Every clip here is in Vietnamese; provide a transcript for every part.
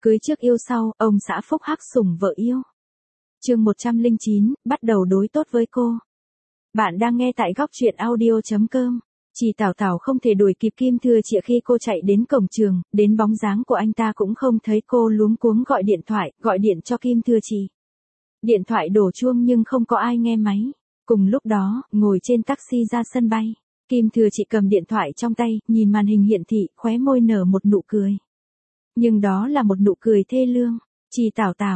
Cưới trước yêu sau, ông xã phúc hắc sủng vợ yêu. Chương 109, bắt đầu đối tốt với cô. Bạn đang nghe tại góc truyện audio.com. Chị Tảo Tảo không thể đuổi kịp Kim Thừa Chị khi cô chạy đến cổng trường, đến bóng dáng của anh ta cũng không thấy, cô luống cuống gọi điện cho Kim Thừa Chị. Điện thoại đổ chuông nhưng không có ai nghe máy. Cùng lúc đó, ngồi trên taxi ra sân bay, Kim Thừa Chị cầm điện thoại trong tay, nhìn màn hình hiển thị, khóe môi nở một nụ cười. Nhưng đó là một nụ cười thê lương. Chị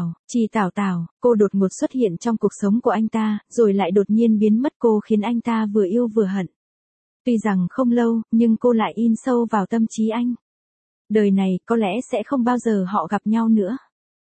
Tảo Tảo, cô đột ngột xuất hiện trong cuộc sống của anh ta, rồi lại đột nhiên biến mất, cô khiến anh ta vừa yêu vừa hận. Tuy rằng không lâu, nhưng cô lại in sâu vào tâm trí anh. Đời này, có lẽ sẽ không bao giờ họ gặp nhau nữa.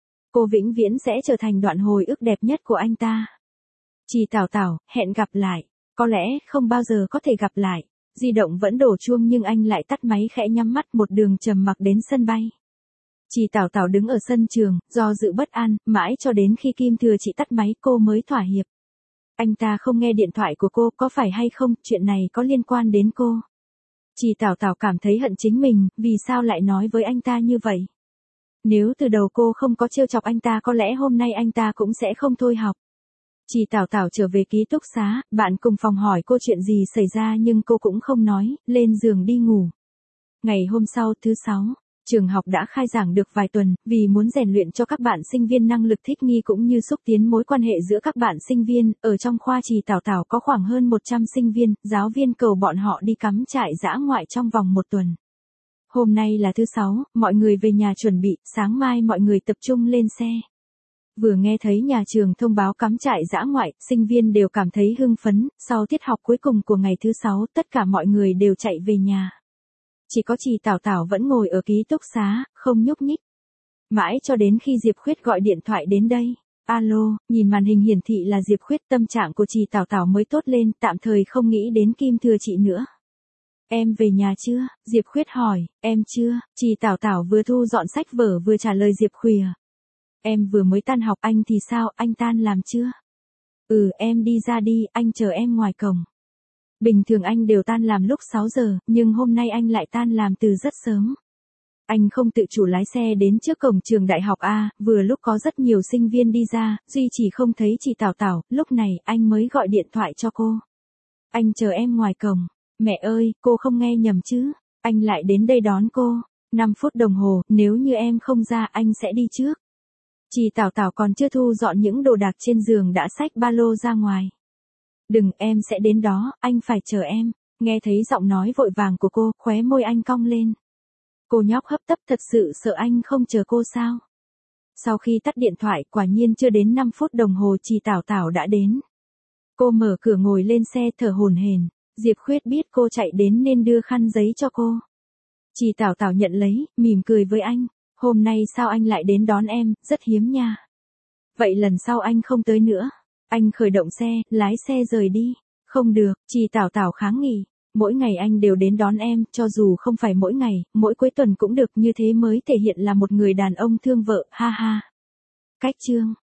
Cô vĩnh viễn sẽ trở thành đoạn hồi ức đẹp nhất của anh ta. Chị Tảo Tảo, hẹn gặp lại. Có lẽ, không bao giờ có thể gặp lại. Di động vẫn đổ chuông nhưng anh lại tắt máy, khẽ nhắm mắt, một đường trầm mặc đến sân bay. Chị Tảo Tảo đứng ở sân trường, do dự bất an, mãi cho đến khi Kim Thừa Chị tắt máy cô mới thỏa hiệp. Anh ta không nghe điện thoại của cô, có phải hay không, chuyện này có liên quan đến cô. Chị Tảo Tảo cảm thấy hận chính mình, vì sao lại nói với anh ta như vậy. Nếu từ đầu cô không có trêu chọc anh ta, có lẽ hôm nay anh ta cũng sẽ không thôi học. Chị Tảo Tảo trở về ký túc xá, bạn cùng phòng hỏi cô chuyện gì xảy ra nhưng cô cũng không nói, lên giường đi ngủ. Ngày hôm sau, thứ 6. Trường học đã khai giảng được vài tuần, vì muốn rèn luyện cho các bạn sinh viên năng lực thích nghi cũng như xúc tiến mối quan hệ giữa các bạn sinh viên, ở trong khoa chị Tảo Tảo có khoảng hơn 100 sinh viên, giáo viên cầu bọn họ đi cắm trại dã ngoại trong vòng 1 tuần. Hôm nay là thứ 6, mọi người về nhà chuẩn bị, sáng mai mọi người tập trung lên xe. Vừa nghe thấy nhà trường thông báo cắm trại dã ngoại, sinh viên đều cảm thấy hưng phấn, sau tiết học cuối cùng của ngày thứ 6, tất cả mọi người đều chạy về nhà. Chỉ có chị Tảo Tảo vẫn ngồi ở ký túc xá, không nhúc nhích. Mãi cho đến khi Diệp Khuyết gọi điện thoại đến đây. Alo, nhìn màn hình hiển thị là Diệp Khuyết, tâm trạng của chị Tảo Tảo mới tốt lên, tạm thời không nghĩ đến Kim Thừa Chị nữa. Em về nhà chưa? Diệp Khuyết hỏi. Em chưa, chị Tảo Tảo vừa thu dọn sách vở vừa trả lời Diệp Khuya. Em vừa mới tan học, anh thì sao, anh tan làm chưa? Em đi ra đi, anh chờ em ngoài cổng. Bình thường anh đều tan làm lúc 6 giờ, nhưng hôm nay anh lại tan làm từ rất sớm. Anh không tự chủ lái xe đến trước cổng trường đại học A, vừa lúc có rất nhiều sinh viên đi ra, duy chỉ không thấy chị Tảo Tảo, lúc này anh mới gọi điện thoại cho cô. Anh chờ em ngoài cổng. Mẹ ơi, cô không nghe nhầm chứ, anh lại đến đây đón cô. 5 phút đồng hồ, nếu như em không ra anh sẽ đi trước. Chị Tảo Tảo còn chưa thu dọn những đồ đạc trên giường đã xách ba lô ra ngoài. Đừng, em sẽ đến đó, anh phải chờ em. Nghe thấy giọng nói vội vàng của cô, khóe môi anh cong lên. Cô nhóc hấp tấp, thật sự sợ anh không chờ cô sao? Sau khi tắt điện thoại, quả nhiên chưa đến 5 phút đồng hồ chị Tảo Tảo đã đến. Cô mở cửa ngồi lên xe thở hổn hển. Diệp Khuyết biết cô chạy đến nên đưa khăn giấy cho cô. Chị Tảo Tảo nhận lấy, mỉm cười với anh. Hôm nay sao anh lại đến đón em, rất hiếm nha. Vậy lần sau anh không tới nữa. Anh khởi động xe, lái xe rời đi. Không được, chị Tảo Tảo kháng nghị. Mỗi ngày anh đều đến đón em, cho dù không phải mỗi ngày, mỗi cuối tuần cũng được, như thế mới thể hiện là một người đàn ông thương vợ, ha ha. Cách chương.